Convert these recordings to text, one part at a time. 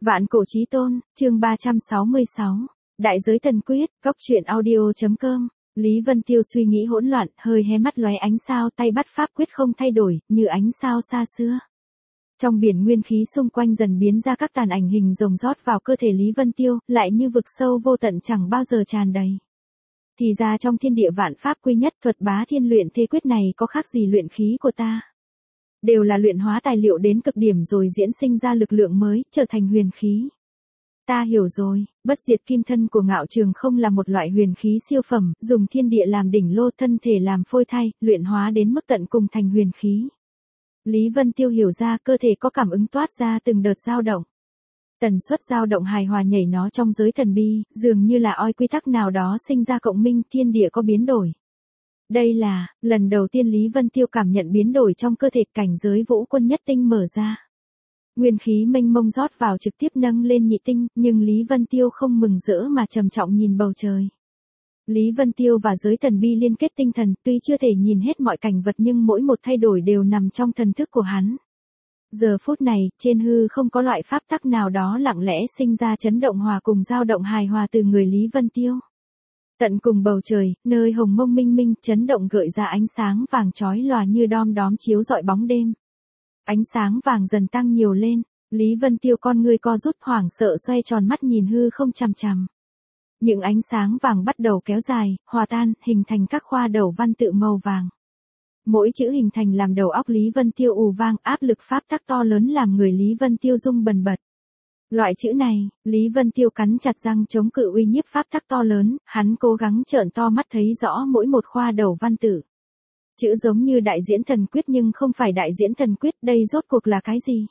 Vạn cổ chí tôn, chương 366. Đại giới thần quyết, góc truyện audio.com. Lý Vân Tiêu suy nghĩ hỗn loạn, hơi hé mắt lóe ánh sao, tay bắt pháp quyết không thay đổi, như ánh sao xa xưa. Trong biển nguyên khí xung quanh dần biến ra các tàn ảnh hình rồng rót vào cơ thể Lý Vân Tiêu, lại như vực sâu vô tận chẳng bao giờ tràn đầy. Thì ra trong thiên địa vạn pháp quy nhất, thuật bá thiên luyện thế quyết này có khác gì luyện khí của ta. Đều là luyện hóa tài liệu đến cực điểm rồi diễn sinh ra lực lượng mới, trở thành huyền khí. Ta hiểu rồi, bất diệt kim thân của Ngạo Trường không là một loại huyền khí siêu phẩm, dùng thiên địa làm đỉnh lô, thân thể làm phôi thai, luyện hóa đến mức tận cùng thành huyền khí. Lý Vân Tiêu hiểu ra, cơ thể có cảm ứng toát ra từng đợt dao động. Tần suất dao động hài hòa nhảy nó trong giới thần bi, dường như là oi quy tắc nào đó sinh ra cộng minh, thiên địa có biến đổi. Đây là lần đầu tiên Lý Vân Tiêu cảm nhận biến đổi trong cơ thể, cảnh giới vũ quân nhất tinh mở ra. Nguyên khí mênh mông rót vào trực tiếp nâng lên nhị tinh, nhưng Lý Vân Tiêu không mừng rỡ mà trầm trọng nhìn bầu trời. Lý Vân Tiêu và giới thần bi liên kết tinh thần, tuy chưa thể nhìn hết mọi cảnh vật nhưng mỗi một thay đổi đều nằm trong thần thức của hắn. Giờ phút này, trên hư không có loại pháp tắc nào đó lặng lẽ sinh ra chấn động hòa cùng dao động hài hòa từ người Lý Vân Tiêu. Tận cùng bầu trời, nơi hồng mông minh minh, chấn động gợi ra ánh sáng vàng chói lòa như đom đóm chiếu rọi bóng đêm. Ánh sáng vàng dần tăng nhiều lên, Lý Vân Tiêu con ngươi co rút hoảng sợ xoay tròn mắt nhìn hư không chằm chằm. Những ánh sáng vàng bắt đầu kéo dài, hòa tan, hình thành các khoa đầu văn tự màu vàng. Mỗi chữ hình thành làm đầu óc Lý Vân Tiêu ù vang, áp lực pháp tắc to lớn làm người Lý Vân Tiêu rung bần bật. Loại chữ này, Lý Vân Tiêu cắn chặt răng chống cự uy nhiếp pháp tắc to lớn, hắn cố gắng trợn to mắt thấy rõ mỗi một khoa đầu văn tự. Chữ giống như đại diễn thần quyết nhưng không phải đại diễn thần quyết, đây rốt cuộc là cái gì?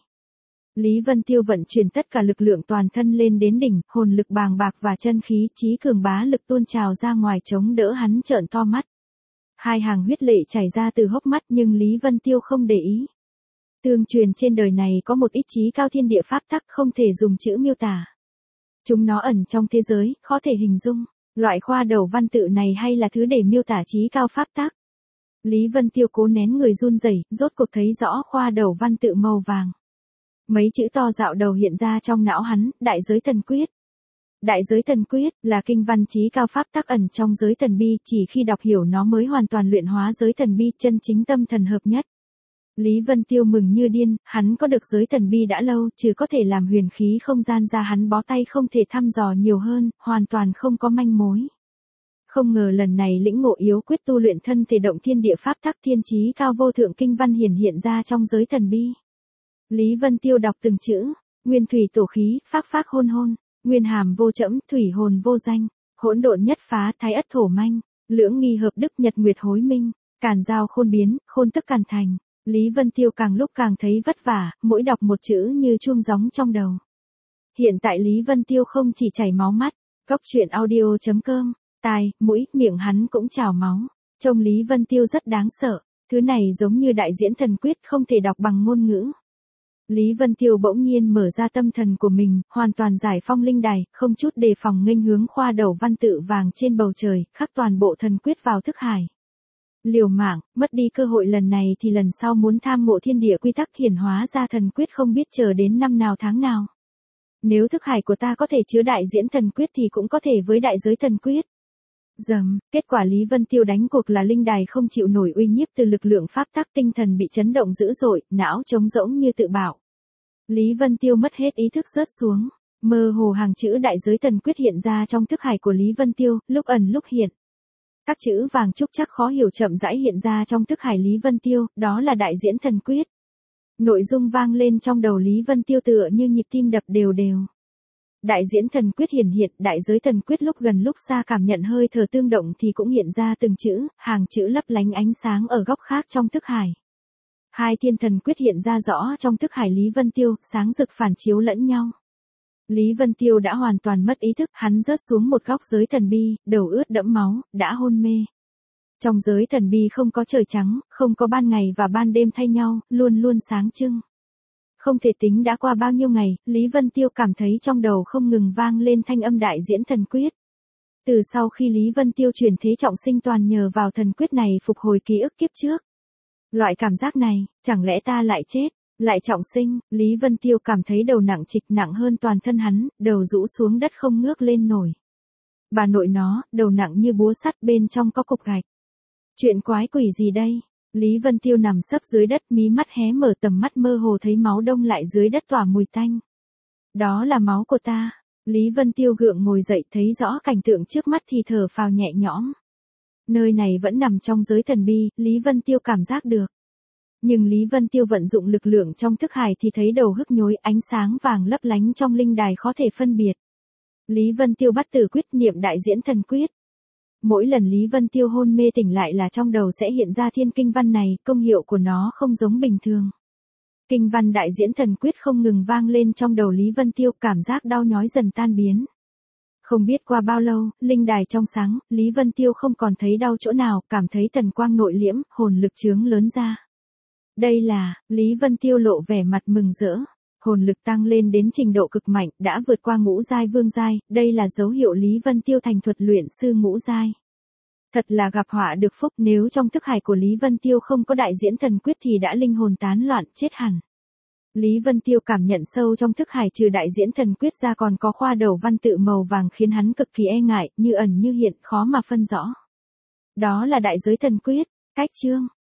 Lý Vân Tiêu vận chuyển tất cả lực lượng toàn thân lên đến đỉnh, hồn lực bàng bạc và chân khí chí cường bá lực tuôn trào ra ngoài chống đỡ hắn trợn to mắt. Hai hàng huyết lệ chảy ra từ hốc mắt nhưng Lý Vân Tiêu không để ý. Tương truyền trên đời này có một ít chí cao thiên địa pháp tắc không thể dùng chữ miêu tả. Chúng nó ẩn trong thế giới, khó thể hình dung. Loại khoa đầu văn tự này hay là thứ để miêu tả chí cao pháp tắc? Lý Vân Tiêu cố nén người run rẩy, rốt cuộc thấy rõ khoa đầu văn tự màu vàng. Mấy chữ to dạo đầu hiện ra trong não hắn, đại giới thần quyết. Đại giới thần quyết là kinh văn chí cao pháp tắc ẩn trong giới thần bi, chỉ khi đọc hiểu nó mới hoàn toàn luyện hóa giới thần bi, chân chính tâm thần hợp nhất. Lý Vân Tiêu mừng như điên, hắn có được giới thần bi đã lâu, trừ có thể làm huyền khí không gian ra hắn bó tay không thể thăm dò nhiều hơn, hoàn toàn không có manh mối. Không ngờ lần này lĩnh ngộ yếu quyết tu luyện thân thể động thiên địa pháp tắc thiên chí cao vô thượng kinh văn hiện ra trong giới thần bi. Lý Vân Tiêu đọc từng chữ, nguyên thủy tổ khí, phác phác hôn hôn, nguyên hàm vô trẫm, thủy hồn vô danh, hỗn độn nhất phá, thái ất thổ manh, lưỡng nghi hợp đức, nhật nguyệt hối minh, càn giao khôn biến, khôn tức càn thành. Lý Vân Tiêu càng lúc càng thấy vất vả, mỗi đọc một chữ như chuông gióng trong đầu. Hiện tại Lý Vân Tiêu không chỉ chảy máu mắt, góc truyện audio.com, tai, mũi, miệng hắn cũng trào máu. Trông Lý Vân Tiêu rất đáng sợ, thứ này giống như đại diễn thần quyết không thể đọc bằng ngôn ngữ. Lý Vân Tiêu bỗng nhiên mở ra tâm thần của mình, hoàn toàn giải phong linh đài, không chút đề phòng nghênh hướng khoa đầu văn tự vàng trên bầu trời, khắc toàn bộ thần quyết vào thức hải. Liều mạng, mất đi cơ hội lần này thì lần sau muốn tham ngộ thiên địa quy tắc hiển hóa ra thần quyết không biết chờ đến năm nào tháng nào. Nếu thức hải của ta có thể chứa đại diễn thần quyết thì cũng có thể với đại giới thần quyết. Kết quả Lý Vân Tiêu đánh cuộc là linh đài không chịu nổi uy nhiếp từ lực lượng pháp tắc, tinh thần bị chấn động dữ dội, não trống rỗng như tự bảo. Lý Vân Tiêu mất hết ý thức rớt xuống, mơ hồ hàng chữ đại giới thần quyết hiện ra trong thức hải của Lý Vân Tiêu, lúc ẩn lúc hiện. Các chữ vàng trúc chắc khó hiểu chậm rãi hiện ra trong thức hải Lý Vân Tiêu, đó là đại diễn thần quyết. Nội dung vang lên trong đầu Lý Vân Tiêu tựa như nhịp tim đập đều đều. Đại diễn thần quyết hiện, đại giới thần quyết lúc gần lúc xa cảm nhận hơi thở tương động thì cũng hiện ra từng chữ, hàng chữ lấp lánh ánh sáng ở góc khác trong thức hải. Hai thiên thần quyết hiện ra rõ trong thức hải Lý Vân Tiêu, sáng rực phản chiếu lẫn nhau. Lý Vân Tiêu đã hoàn toàn mất ý thức, hắn rớt xuống một góc giới thần bi, đầu ướt đẫm máu, đã hôn mê. Trong giới thần bi không có trời trắng, không có ban ngày và ban đêm thay nhau, luôn luôn sáng trưng. Không thể tính đã qua bao nhiêu ngày, Lý Vân Tiêu cảm thấy trong đầu không ngừng vang lên thanh âm đại diễn thần quyết. Từ sau khi Lý Vân Tiêu chuyển thế trọng sinh toàn nhờ vào thần quyết này phục hồi ký ức kiếp trước. Loại cảm giác này, chẳng lẽ ta lại chết? Lại trọng sinh, Lý Vân Tiêu cảm thấy đầu nặng trịch nặng hơn toàn thân hắn, đầu rũ xuống đất không ngước lên nổi. Bà nội nó, đầu nặng như búa sắt bên trong có cục gạch. Chuyện quái quỷ gì đây? Lý Vân Tiêu nằm sấp dưới đất mí mắt hé mở tầm mắt mơ hồ thấy máu đông lại dưới đất tỏa mùi tanh. Đó là máu của ta. Lý Vân Tiêu gượng ngồi dậy thấy rõ cảnh tượng trước mắt thì thở phào nhẹ nhõm. Nơi này vẫn nằm trong giới thần bi, Lý Vân Tiêu cảm giác được. Nhưng Lý Vân Tiêu vận dụng lực lượng trong thức hải thì thấy đầu hức nhối ánh sáng vàng lấp lánh trong linh đài khó thể phân biệt. Lý Vân Tiêu bắt tử quyết niệm đại diễn thần quyết. Mỗi lần Lý Vân Tiêu hôn mê tỉnh lại là trong đầu sẽ hiện ra thiên kinh văn này, công hiệu của nó không giống bình thường. Kinh văn đại diễn thần quyết không ngừng vang lên trong đầu Lý Vân Tiêu, cảm giác đau nhói dần tan biến. Không biết qua bao lâu, linh đài trong sáng, Lý Vân Tiêu không còn thấy đau chỗ nào, cảm thấy thần quang nội liễm, hồn lực chướng lớn ra. Đây là, Lý Vân Tiêu lộ vẻ mặt mừng rỡ. Hồn lực tăng lên đến trình độ cực mạnh, đã vượt qua ngũ giai vương giai, đây là dấu hiệu Lý Vân Tiêu thành thuật luyện sư ngũ giai. Thật là gặp họa được phúc, nếu trong thức hải của Lý Vân Tiêu không có đại diễn thần quyết thì đã linh hồn tán loạn chết hẳn. Lý Vân Tiêu cảm nhận sâu trong thức hải trừ đại diễn thần quyết ra còn có khoa đầu văn tự màu vàng khiến hắn cực kỳ e ngại, như ẩn như hiện, khó mà phân rõ. Đó là đại giới thần quyết, cách chương.